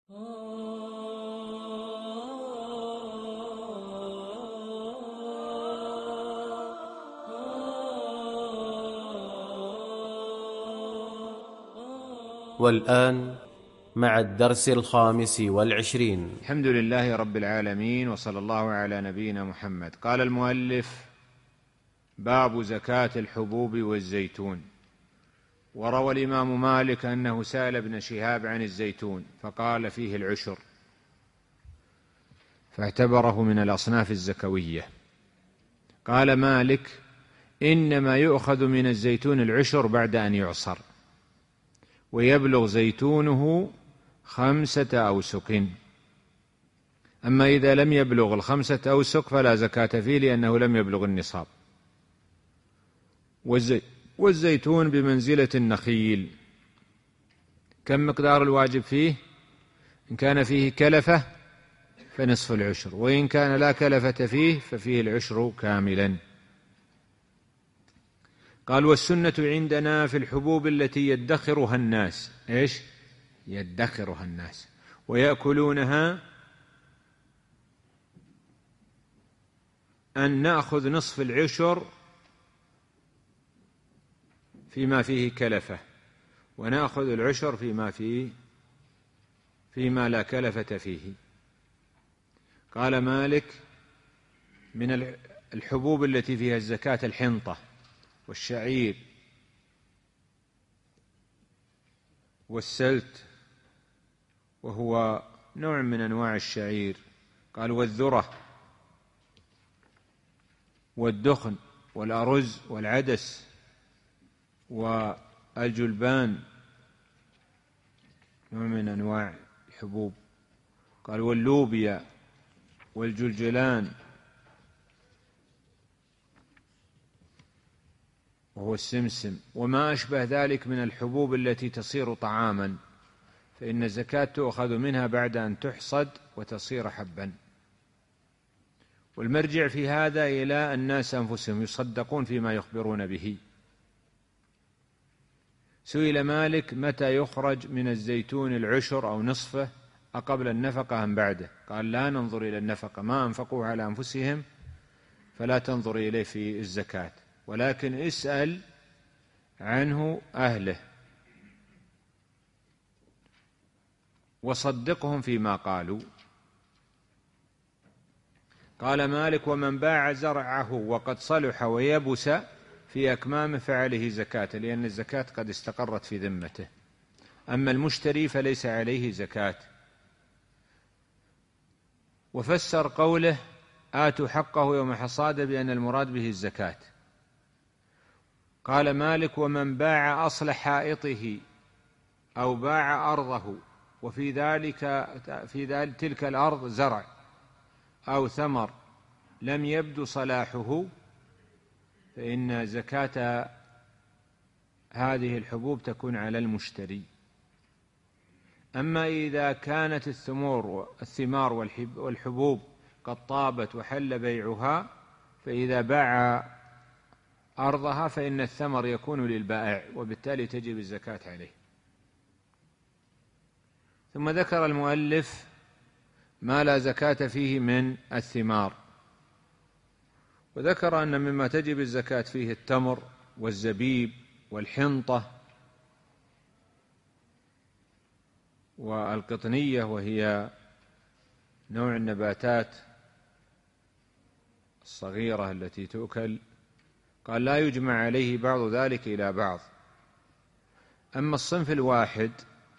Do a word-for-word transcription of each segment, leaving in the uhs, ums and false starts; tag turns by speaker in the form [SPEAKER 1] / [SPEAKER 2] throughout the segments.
[SPEAKER 1] والآن مع الدرس الخامس والعشرين.
[SPEAKER 2] الحمد لله رب العالمين، وصلى الله على نبينا محمد. قال المؤلف: باب زكاة الحبوب والزيتون. وروى الإمام مالك أنه سأل ابن شهاب عن الزيتون فقال فيه العشر، فاعتبره من الأصناف الزكوية. قال مالك: إنما يؤخذ من الزيتون العشر بعد أن يعصر، ويبلغ زيتونه خمسة أوسق. أما إذا لم يبلغ الخمسة أوسق فلا زكاة فيه، لأنه لم يبلغ النصاب. والزيتون بمنزلة النخيل. كم مقدار الواجب فيه؟ إن كان فيه كلفة فنصف العشر، وإن كان لا كلفة فيه ففيه العشر كاملا. قال: والسنة عندنا في الحبوب التي يدخرها الناس، إيش؟ يدخرها الناس ويأكلونها، أن نأخذ نصف العشر فيما فيه كلفة، ونأخذ العشر فيما فيه فيما لا كلفة فيه. قال مالك: من الحبوب التي فيها الزكاة الحنطة والشعير والسلت، وهو نوع من أنواع الشعير. قال: والذرة والدخن والأرز والعدس والجلبان، نوع من أنواع الحبوب. قال: واللوبيا والجلجلان، وهو السمسم، وما أشبه ذلك من الحبوب التي تصير طعاما، فإن الزكاة تؤخذ منها بعد أن تحصد وتصير حبا. والمرجع في هذا إلى الناس أنفسهم، يصدقون فيما يخبرون به. سئل مالك: متى يخرج من الزيتون العشر أو نصفه، أقبل النفقة أم بعده؟ قال: لا ننظر إلى النفقة، ما أنفقوا على أنفسهم فلا تنظر إليه في الزكاة، ولكن اسأل عنه أهله وصدقهم فيما قالوا. قال مالك: ومن باع زرعه وقد صلح ويبس في أكمامه فعليه زكاة، لأن الزكاة قد استقرت في ذمته. أما المشتري فليس عليه زكاة. وفسر قوله: آتوا حقه يوم حصاده بأن المراد به الزكاة. قال مالك: ومن باع أصل حائطه أو باع أرضه، وفي ذلك في ذلك تلك الأرض زرع أو ثمر لم يبدو صلاحه، فإن زكاة هذه الحبوب تكون على المشتري. أما إذا كانت الثمور الثمار والحبوب قد طابت وحل بيعها، فإذا باع أرضها فإن الثمر يكون للبائع، وبالتالي تجب الزكاة عليه. ثم ذكر المؤلف ما لا زكاة فيه من الثمار، وذكر أن مما تجب الزكاة فيه التمر والزبيب والحنطة والقطنية، وهي نوع النباتات الصغيرة التي تؤكل. قال: لا يجمع عليه بعض ذلك إلى بعض. أما الصنف الواحد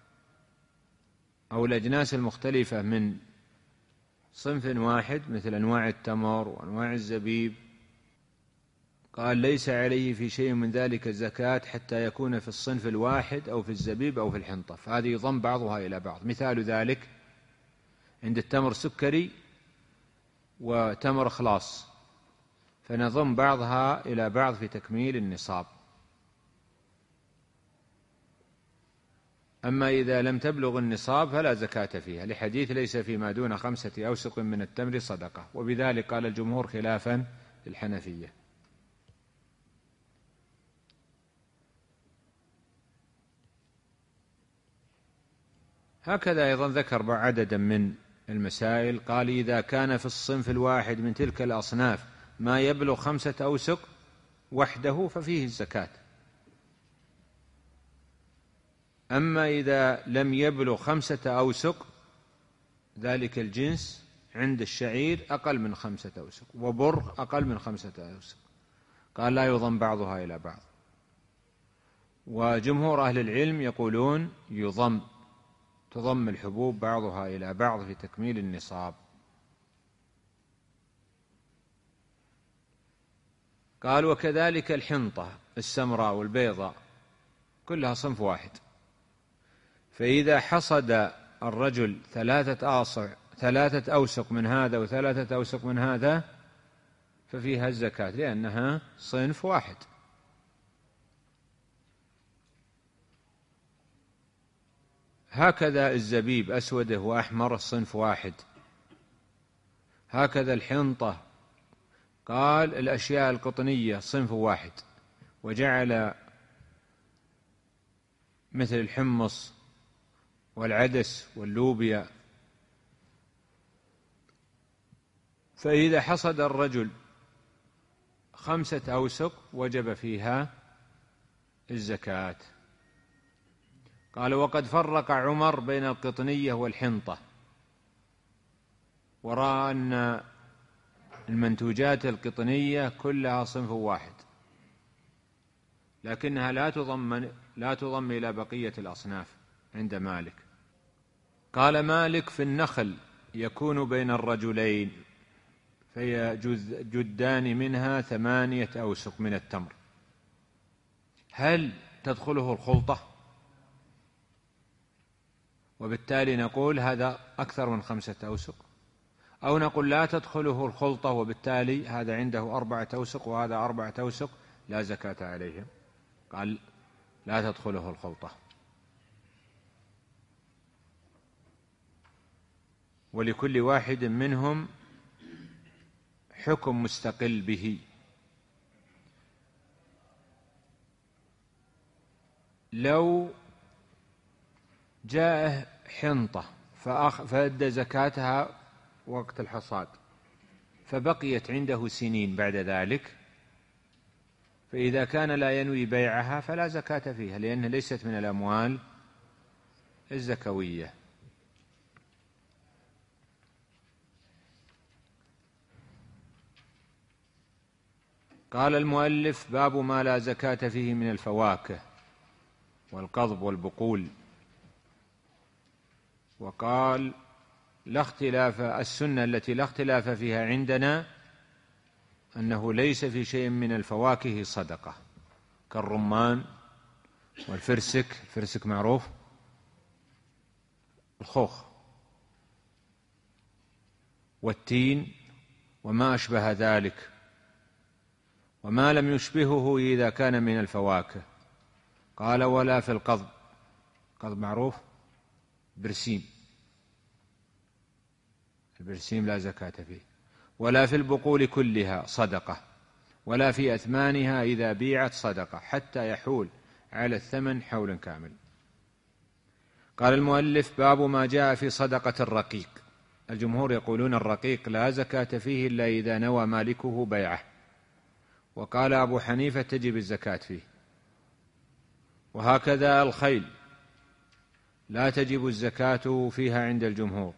[SPEAKER 2] أو الأجناس المختلفة من صنف واحد مثل أنواع التمر وأنواع الزبيب، قال: ليس عليه في شيء من ذلك الزكاة حتى يكون في الصنف الواحد أو في الزبيب أو في الحنطة، فهذه يضم بعضها إلى بعض. مثال ذلك عند التمر سكري وتمر خلاص، فنضم بعضها إلى بعض في تكميل النصاب. أما إذا لم تبلغ النصاب فلا زكاة فيها، لحديث: ليس فيما دون خمسة أوسق من التمر صدقة. وبذلك قال الجمهور خلافا للحنفية. هكذا أيضا ذكر عددا من المسائل، قال إذا كان في الصنف الواحد من تلك الأصناف ما يبلغ خمسة أوسق وحده ففيه الزكاة، أما إذا لم يبلغ خمسة أوسق ذلك الجنس عند الشعير أقل من خمسة أوسق وبر أقل من خمسة أوسق، قال لا يضم بعضها إلى بعض. وجمهور أهل العلم يقولون يضم، تضم الحبوب بعضها إلى بعض في تكميل النصاب. قال وكذلك الحنطة السمراء والبيضاء كلها صنف واحد، فإذا حصد الرجل ثلاثة آصع ثلاثة أوسق من هذا وثلاثة أوسق من هذا ففيها الزكاة لأنها صنف واحد. هكذا الزبيب أسوده وأحمر صنف واحد، هكذا الحنطة. قال الأشياء القطنية صنف واحد، وجعل مثل الحمص والعدس واللوبيا. فإذا حصد الرجل خمسة أوسق وجب فيها الزكاة. قال وقد فرق عمر بين القطنية والحنطة، ورأى أن المنتوجات القطنية كلها صنف واحد، لكنها لا تضم لا تضم إلى بقية الأصناف عند مالك. قال مالك في النخل يكون بين الرجلين فيجدان منها ثمانية أوسق من التمر، هل تدخله الخلطة؟ وبالتالي نقول هذا أكثر من خمسة أوسق، أو نقول لا تدخله الخلطة وبالتالي هذا عنده أربعة أوسق وهذا أربعة أوسق لا زكاة عليهم. قال لا تدخله الخلطة، ولكل واحد منهم حكم مستقل به. لو جاءه حنطة فأدى زكاتها وقت الحصاد فبقيت عنده سنين بعد ذلك، فإذا كان لا ينوي بيعها فلا زكاة فيها لأنها ليست من الأموال الزكوية. قال المؤلف باب ما لا زكاة فيه من الفواكه والقضب والبقول. وقال لا اختلاف، السنة التي لا اختلاف فيها عندنا أنه ليس في شيء من الفواكه صدقة، كالرمان والفرسك، الفرسك معروف، الخوخ والتين وما أشبه ذلك، وما لم يشبهه إذا كان من الفواكه. قال ولا في القضب، قضب معروف، برسيم، البرسيم لا زكاة فيه. ولا في البقول كلها صدقة، ولا في أثمانها إذا بيعت صدقة حتى يحول على الثمن حول كامل. قال المؤلف باب ما جاء في صدقة الرقيق. الجمهور يقولون الرقيق لا زكاة فيه إلا إذا نوى مالكه بيعه، وقال أبو حنيفة تجب الزكاة فيه. وهكذا الخيل لا تجب الزكاة فيها عند الجمهور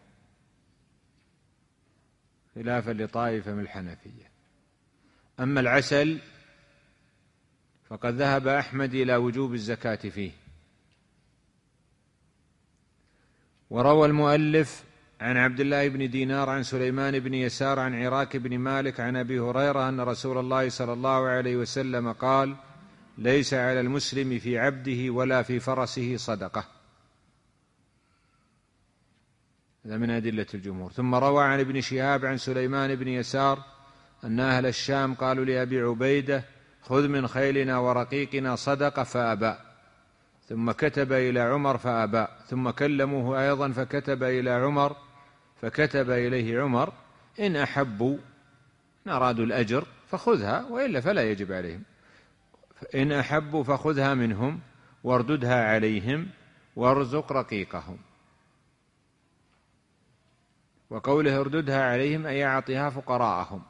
[SPEAKER 2] خلافا لطائفة من الحنفية. أما العسل فقد ذهب أحمد إلى وجوب الزكاة فيه. وروى المؤلف عن عبد الله بن دينار عن سليمان بن يسار عن عراك بن مالك عن أبي هريرة أن رسول الله صلى الله عليه وسلم قال ليس على المسلم في عبده ولا في فرسه صدقة. هذا من أدلة الجمهور. ثم روى عن ابن شهاب عن سليمان بن يسار أن أهل الشام قالوا لأبي عبيدة خذ من خيلنا ورقيقنا صدقة فأبى، ثم كتب إلى عمر فأبى، ثم كلموه أيضا فكتب إلى عمر فكتب إليه عمر إن أحبوا إن أرادوا الأجر فخذها وإلا فلا يجب عليهم، إن أحبوا فخذها منهم وارددها عليهم وارزق رقيقهم. وقوله ارددها عليهم أي أعطها فقراءهم.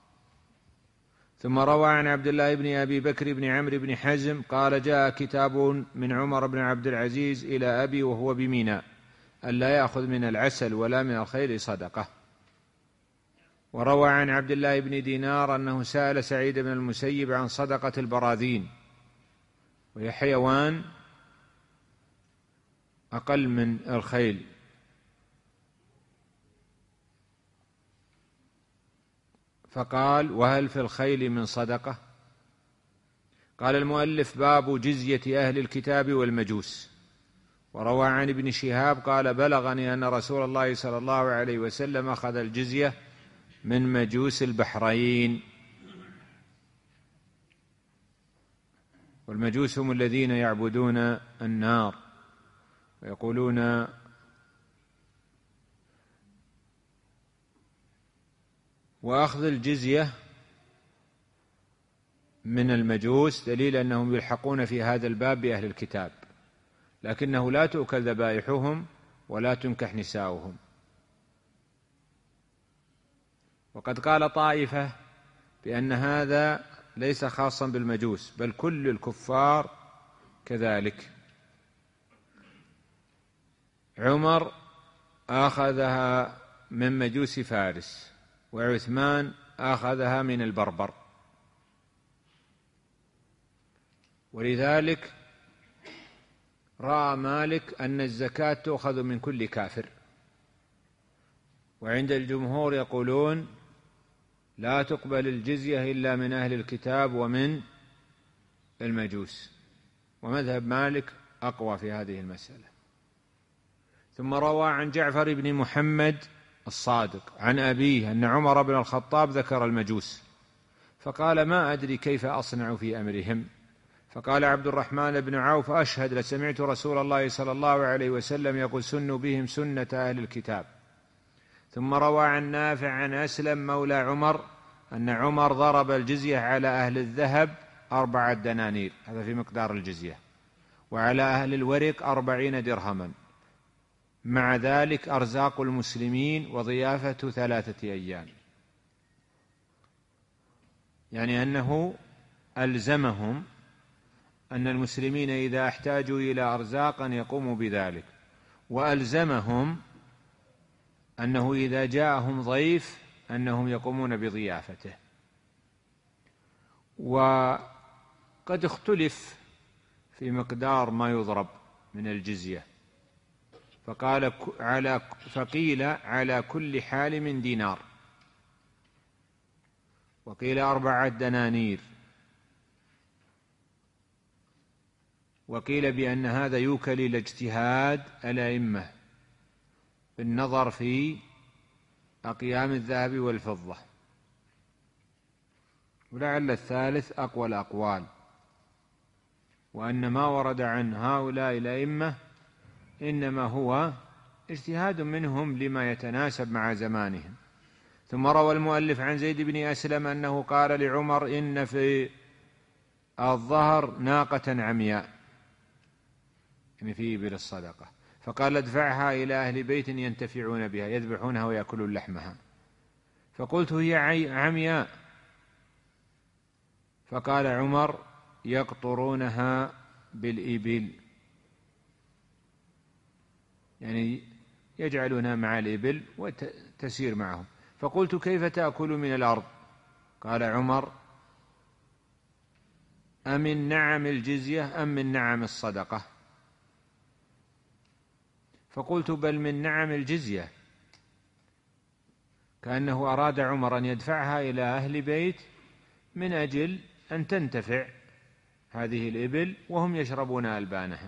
[SPEAKER 2] ثم روى عن عبد الله بن أبي بكر بن عمرو بن حزم قال جاء كتاب من عمر بن عبد العزيز إلى أبي وهو بمنى ألا يأخذ من العسل ولا من الخيل صدقة. وروى عن عبد الله بن دينار أنه سأل سعيد بن المسيب عن صدقة البراذين، وهي حيوان أقل من الخيل، فقال وهل في الخيل من صدقة؟ قال المؤلف باب جزية أهل الكتاب والمجوس. وروى عن ابن شهاب قال بلغني أن رسول الله صلى الله عليه وسلم أخذ الجزية من مجوس البحرين. والمجوس هم الذين يعبدون النار ويقولون وأخذ الجزية من المجوس دليل أنهم يلحقون في هذا الباب بأهل الكتاب، لكنه لا تؤكل ذبائحهم ولا تنكح نساؤهم. وقد قال طائفة بأن هذا ليس خاصا بالمجوس بل كل الكفار كذلك. عمر أخذها من مجوس فارس، وعثمان أخذها من البربر، ولذلك رأى مالك أن الزكاة تؤخذ من كل كافر، وعند الجمهور يقولون لا تقبل الجزية إلا من أهل الكتاب ومن المجوس، ومذهب مالك أقوى في هذه المسألة. ثم روى عن جعفر بن محمد الصادق عن أبيه أن عمر بن الخطاب ذكر المجوس فقال ما أدري كيف أصنع في أمرهم، فقال عبد الرحمن بن عوف أشهد لسمعت رسول الله صلى الله عليه وسلم يقول سنوا بهم سنة أهل الكتاب. ثم روى عن نافع عن أسلم مولى عمر أن عمر ضرب الجزية على أهل الذهب أربعة دنانير، هذا في مقدار الجزية، وعلى أهل الورق أربعين درهما، مع ذلك أرزاق المسلمين وضيافة ثلاثة أيام، يعني أنه ألزمهم أن المسلمين إذا احتاجوا إلى أرزاق أن يقوموا بذلك، وألزمهم أنه إذا جاءهم ضيف أنهم يقومون بضيافته. وقد اختلف في مقدار ما يضرب من الجزية، فقال على فقيل على كل حال من دينار، وقيل أربعة دنانير، وقيل بأن هذا يوكل إلى اجتهاد الأئمة بالنظر في أقيام الذهب والفضة، ولعل الثالث أقوى الأقوال، وأن ما ورد عن هؤلاء الأئمة إنما هو اجتهاد منهم لما يتناسب مع زمانهم. ثم روى المؤلف عن زيد بن أسلم أنه قال لعمر إن في الظهر ناقة عمياء، يعني في إبل الصدقة، فقال ادفعها إلى أهل بيت ينتفعون بها يذبحونها ويأكلون لحمها، فقلت هي عمياء، فقال عمر يقطرونها بالإبل، يعني يجعلونها مع الإبل وتسير معهم. فقلت كيف تأكل من الأرض؟ قال عمر أمن نعم الجزية أم من نعم الصدقة؟ فقلت بل من نعم الجزية، كأنه أراد عمر أن يدفعها إلى أهل بيت من أجل أن تنتفع هذه الإبل وهم يشربون ألبانها.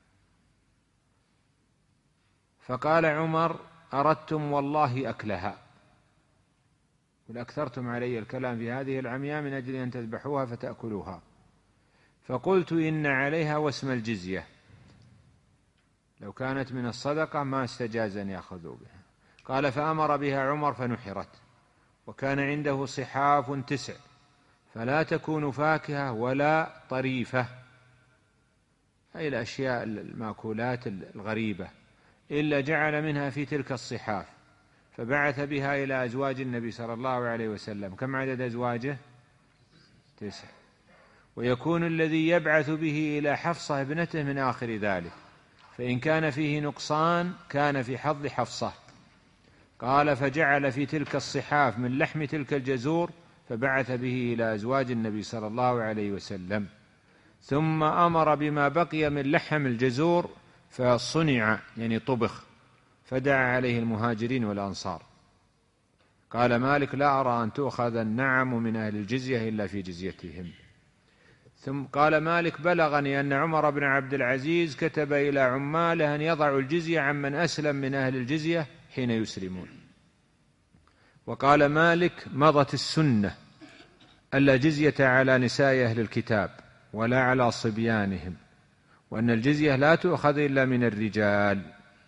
[SPEAKER 2] فقال عمر أردتم والله أكلها، ولأكثرتم علي الكلام في هذه العمياء من أجل أن تذبحوها فتأكلوها. فقلت إن عليها واسم الجزية، لو كانت من الصدقة ما استجاز أن يأخذوا بها. قال فأمر بها عمر فنحرت، وكان عنده صحاف تسع فلا تكون فاكهة ولا طريفة، أي الأشياء المأكولات الغريبة، إلا جعل منها في تلك الصحاف، فبعث بها إلى أزواج النبي صلى الله عليه وسلم. كم عدد أزواجه؟ تسع. ويكون الذي يبعث به إلى حفصة ابنته من آخر ذلك، فإن كان فيه نقصان كان في حظ حفصة. قال: فجعل في تلك الصحاف من لحم تلك الجزور فبعث به إلى أزواج النبي صلى الله عليه وسلم، ثم أمر بما بقي من لحم الجزور فصنع يعني طبخ، فدعا عليه المهاجرين والأنصار. قال مالك: لا أرى أن تؤخذ النعم من أهل الجزية إلا في جزيتهم. ثم قال مالك: بلغني أن عمر بن عبد العزيز كتب إلى عماله أن يضعوا الجزية عمن أسلم من أهل الجزية حين يسلمون. وقال مالك: مضت السنة ألا جزية على نساء أهل الكتاب ولا على صبيانهم، وأن الجزية لا تؤخذ إلا من الرجال،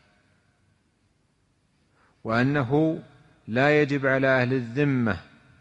[SPEAKER 2] وأنه لا يجب على أهل الذمة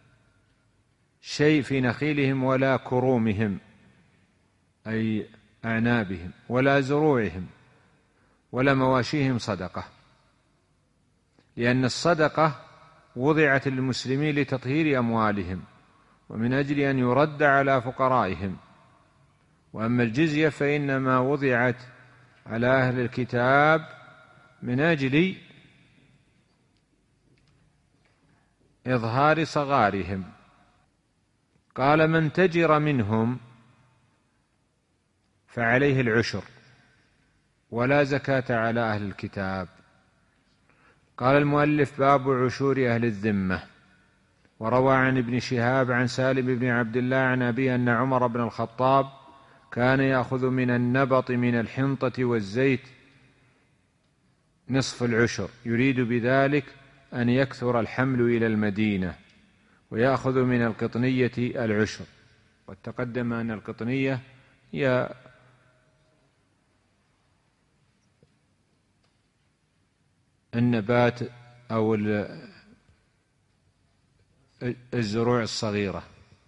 [SPEAKER 2] شيء في نخيلهم ولا كرومهم أي أعنابهم ولا زروعهم ولا مواشيهم صدقة، لأن الصدقة وضعت للمسلمين لتطهير أموالهم ومن أجل أن يرد على فقرائهم، وأما الجزية فإنما وضعت على أهل الكتاب من أجل إظهار صغارهم. قال: من تجر منهم فعليه العشر ولا زكاة على أهل الكتاب. قال المؤلف: باب عشور أهل الذمة. وروى عن ابن شهاب عن سالم بن عبد الله عن أبيه أن عمر بن الخطاب كان يأخذ من النبط من الحنطة والزيت نصف العشر، يريد بذلك أن يكثر الحمل إلى المدينة، ويأخذ من القطنية العشر. قد تقدم أن القطنية هي النبات أو الزروع الصغيرة.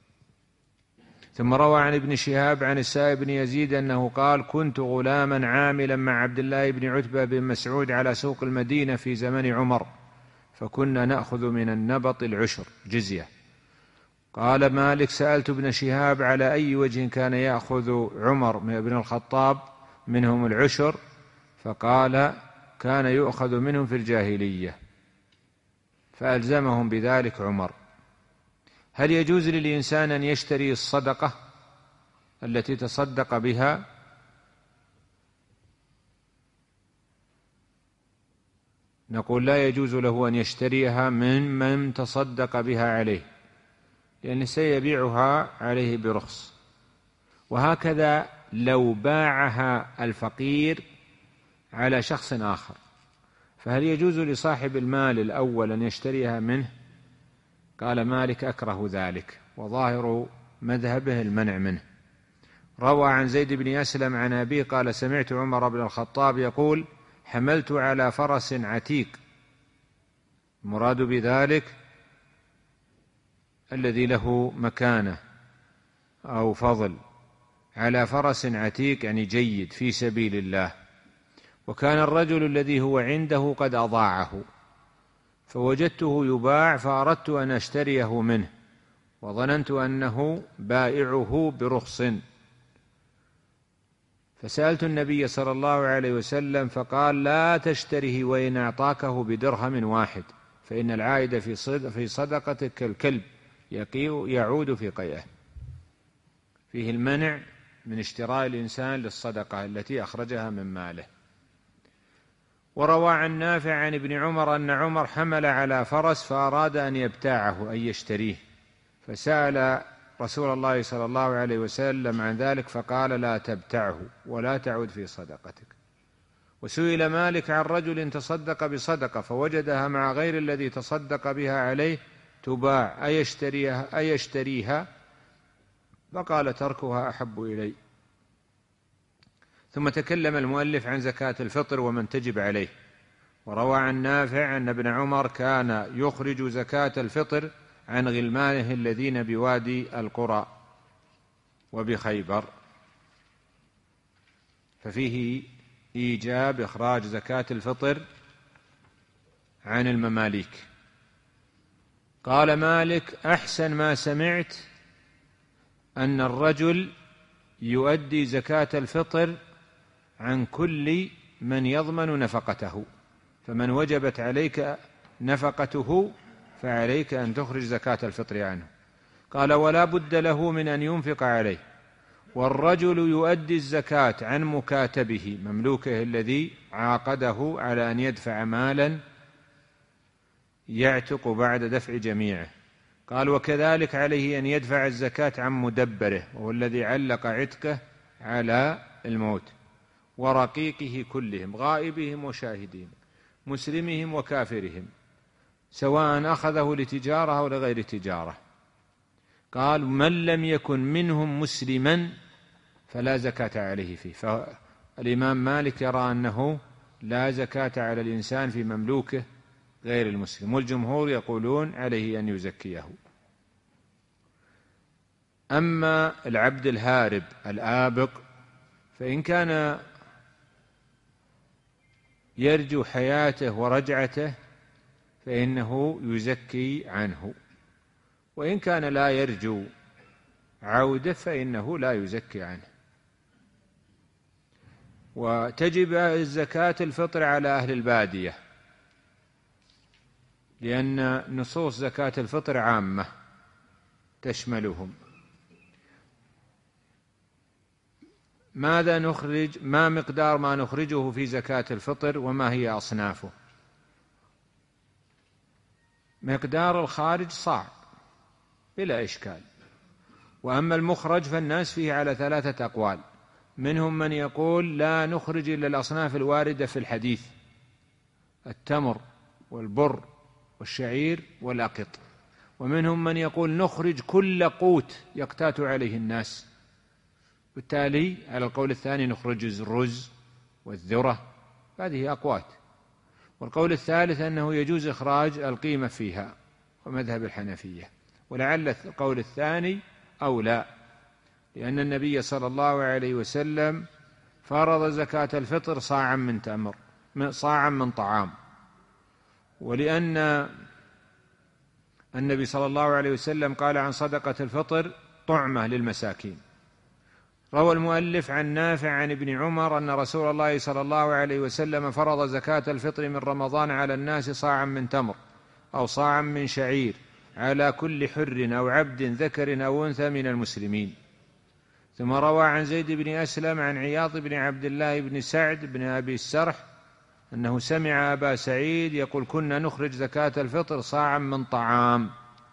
[SPEAKER 2] ثم روى عن ابن شهاب عن السائب بن يزيد أنه قال: كنت غلاما عاملا مع عبد الله بن عتبة بن مسعود على سوق المدينة في زمن عمر، فكنا نأخذ من النبط العشر جزية. قال مالك: سألت ابن شهاب على أي وجه كان يأخذ عمر بن الخطاب منهم العشر، فقال: كان يؤخذ منهم في الجاهلية، فألزمهم بذلك عمر. هل يجوز للإنسان أن يشتري الصدقة التي تصدق بها؟ نقول: لا يجوز له أن يشتريها من من تصدق بها عليه، لأنه سيبيعها عليه برخص. وهكذا لو باعها الفقير على شخص آخر، فهل يجوز لصاحب المال الأول أن يشتريها منه؟ قال مالك: أكره ذلك، وظاهر مذهبه المنع منه. روى عن زيد بن أسلم عن أبيه قال: سمعت عمر بن الخطاب يقول: حملت على فرس عتيق، المراد بذلك الذي له مكانة أو فضل، على فرس عتيق يعني جيد في سبيل الله، وكان الرجل الذي هو عنده قد أضاعه، فوجدته يباع فأردت أن أشتريه منه، وظننت أنه بائعه برخص، فسألت النبي صلى الله عليه وسلم فقال: لا تشتره وإن أعطاكه بدرهم واحد، فإن العائد في صدقتك كالكلب يعود في قيئه. فيه المنع من اشتراء الإنسان للصدقة التي أخرجها من ماله. وروى عن نافع عن ابن عمر أن عمر حمل على فرس فأراد أن يبتاعه أي يشتريه، فسأل رسول الله صلى الله عليه وسلم عن ذلك فقال: لا تبتعه ولا تعود في صدقتك. وسئل مالك عن رجل تصدق بصدقة فوجدها مع غير الذي تصدق بها عليه تباع أيشتريها, أيشتريها؟ فقال: تركها أحب إلي. ثم تكلم المؤلف عن زكاة الفطر ومن تجب عليه. وروى عن نافع أن ابن عمر كان يخرج زكاة الفطر عن غلمانه الذين بوادي القرى وبخيبر، ففيه إيجاب إخراج زكاة الفطر عن المماليك. قال مالك: أحسن ما سمعت أن الرجل يؤدي زكاة الفطر عن كل من يضمن نفقته، فمن وجبت عليك نفقته فعليك أن تخرج زكاة الفطر عنه. قال: ولا بد له من أن ينفق عليه. والرجل يؤدي الزكاة عن مكاتبه، مملوكه الذي عاقده على أن يدفع مالا يعتق بعد دفع جميعه. قال: وكذلك عليه أن يدفع الزكاة عن مدبره، وهو الذي علق عتقه على الموت، ورقيقه كلهم، غائبهم وشاهدهم، مسلمهم وكافرهم، سواء أخذه لتجارة أو لغير تجارة. قال: من لم يكن منهم مسلما فلا زكاة عليه فيه. فالإمام مالك يرى أنه لا زكاة على الإنسان في مملوكه غير المسلم، والجمهور يقولون عليه أن يزكيه. أما العبد الهارب الآبق فإن كان يرجو حياته ورجعته فإنه يزكي عنه، وإن كان لا يرجو عودة فإنه لا يزكي عنه. وتجب الزكاة الفطر على أهل البادية، لأن نصوص زكاة الفطر عامة تشملهم. ماذا نخرج؟ ما مقدار ما نخرجه في زكاة الفطر، وما هي أصنافه؟ مقدار الخارج صاع بلا إشكال، وأما المخرج فالناس فيه على ثلاثة أقوال. منهم من يقول لا نخرج إلا الأصناف الواردة في الحديث: التمر والبر والشعير والأقط. ومنهم من يقول نخرج كل قوت يقتات عليه الناس، بالتالي على القول الثاني نخرج الرز والذرة، هذه أقوات. والقول الثالث أنه يجوز إخراج القيمة فيها، ومذهب الحنفية. ولعل القول الثاني أولى، لأن النبي صلى الله عليه وسلم فرض زكاة الفطر صاعا من تمر، صاعا من طعام، ولأن النبي صلى الله عليه وسلم قال عن صدقة الفطر طعمة للمساكين. روى المؤلف عن نافع عن ابن عمر أن رسول الله صلى الله عليه وسلم فرض زكاة الفطر من رمضان على الناس صاعا من تمر أو صاعا من شعير على كل حر أو عبد ذكر أو أنثى من المسلمين. ثم روى عن زيد بن أسلم عن عياض بن عبد الله بن سعد بن أبي السرح أنه سمع أبا سعيد يقول: كنا نخرج زكاة الفطر صاعا من طعام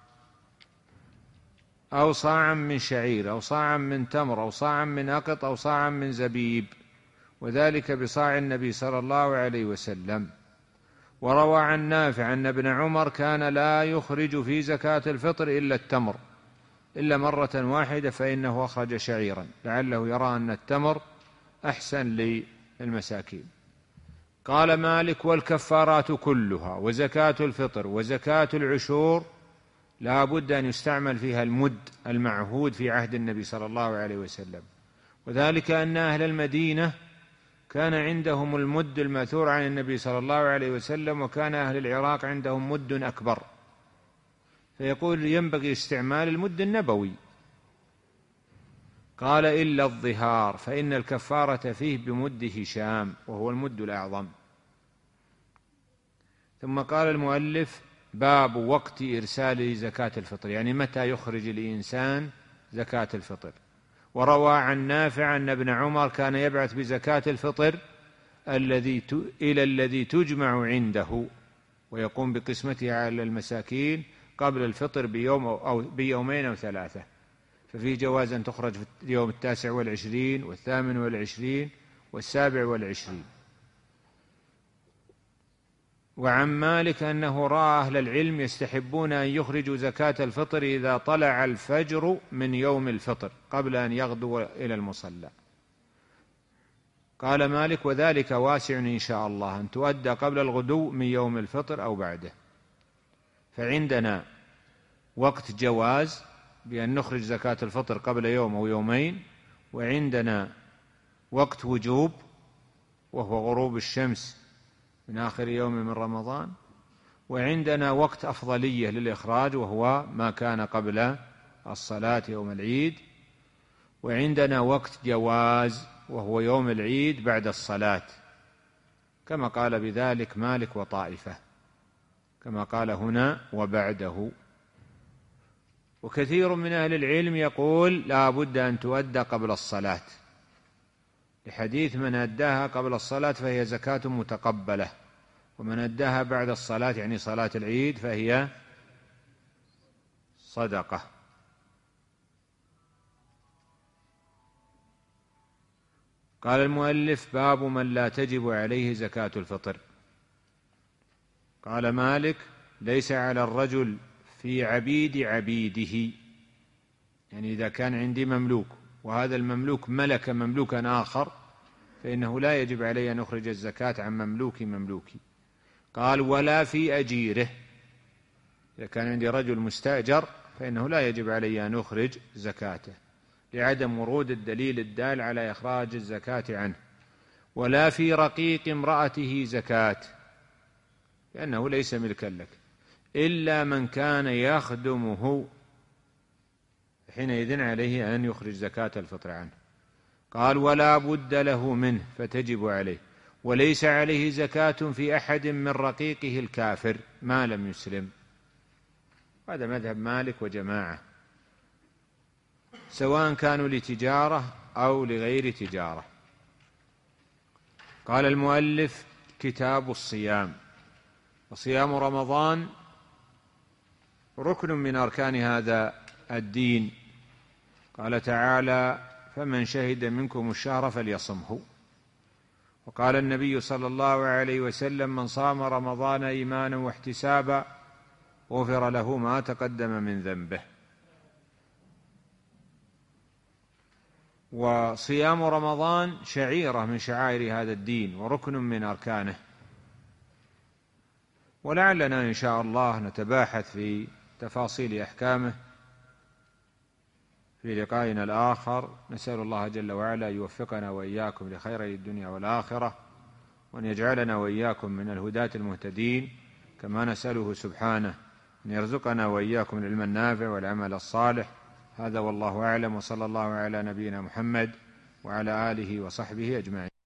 [SPEAKER 2] أو صاعا من شعير أو صاعا من تمر أو صاعا من أقط أو صاعا من زبيب، وذلك بصاع النبي صلى الله عليه وسلم. وروى عن نافع أن ابن عمر كان لا يخرج في زكاة الفطر إلا التمر إلا مرة واحدة، فإنه أخرج شعيرا، لعله يرى أن التمر أحسن للمساكين. قال مالك: والكفارات كلها وزكاة الفطر وزكاة العشور لا بد أن يستعمل فيها المد المعهود في عهد النبي صلى الله عليه وسلم، وذلك أن أهل المدينة كان عندهم المد المأثور عن النبي صلى الله عليه وسلم، وكان أهل العراق عندهم مد أكبر، فيقول ينبغي استعمال المد النبوي. قال: إلا الظهار فإن الكفارة فيه بمد هشام وهو المد الأعظم. ثم قال المؤلف: باب وقت إرسال زكاة الفطر، يعني متى يخرج الإنسان زكاة الفطر. وروى عن نافع أن ابن عمر كان يبعث بزكاة الفطر الذي إلى الذي تجمع عنده، ويقوم بقسمتها على المساكين قبل الفطر بيوم أو بيومين أو ثلاثة، ففيه جواز أن تخرج في اليوم التاسع والعشرين والثامن والعشرين والسابع والعشرين. وعن مالك أنه رأى أهل العلم يستحبون أن يخرجوا زكاة الفطر إذا طلع الفجر من يوم الفطر قبل أن يغدو إلى المصلى. قال مالك: وذلك واسع إن شاء الله، أن تؤدى قبل الغدو من يوم الفطر أو بعده. فعندنا وقت جواز بأن نخرج زكاة الفطر قبل يوم أو يومين، وعندنا وقت وجوب وهو غروب الشمس من آخر يوم من رمضان، وعندنا وقت أفضلية للإخراج وهو ما كان قبل الصلاة يوم العيد، وعندنا وقت جواز وهو يوم العيد بعد الصلاة، كما قال بذلك مالك وطائفة، كما قال هنا وبعده. وكثير من أهل العلم يقول لا بد أن تؤدى قبل الصلاة، لحديث من أداها قبل الصلاة فهي زكاة متقبلة، ومن أداها بعد الصلاة يعني صلاة العيد فهي صدقة. قال المؤلف باب من لا تجب عليه زكاة الفطر. قال مالك ليس على الرجل في عبيد عبيده، يعني إذا كان عندي مملوك وهذا المملوك ملك مملوكا آخر فإنه لا يجب علي أن أخرج الزكاة عن مملوك مملوكي. قال ولا في أجيره، إذا كان عندي رجل مستأجر فإنه لا يجب علي أن أخرج زكاته لعدم ورود الدليل الدال على إخراج الزكاة عنه. ولا في رقيق امرأته زكاة، لأنه ليس ملكا لك، إلا من كان يخدمه، حينئذ عليه أن يخرج زكاة الفطر عنه. قال ولا بد له منه فتجب عليه، وليس عليه زكاة في أحد من رقيقه الكافر ما لم يسلم. هذا مذهب مالك وجماعة، سواء كانوا لتجارة أو لغير تجارة. قال المؤلف كتاب الصيام. وصيام رمضان ركن من أركان هذا الدين. قال تعالى فمن شهد منكم الشهر فليصمه. وقال النبي صلى الله عليه وسلم من صام رمضان إيمانا واحتسابا غفر له ما تقدم من ذنبه. وصيام رمضان شعيرة من شعائر هذا الدين وركن من أركانه، ولعلنا إن شاء الله نتباحث في تفاصيل أحكامه في لقائنا الآخر. نسأل الله جل وعلا يوفقنا وإياكم لخيري الدنيا والآخرة، وأن يجعلنا وإياكم من الهداة المهتدين، كما نسأله سبحانه أن يرزقنا وإياكم العلم النافع والعمل الصالح. هذا والله أعلم، وصلى الله على نبينا محمد وعلى آله وصحبه أجمعين.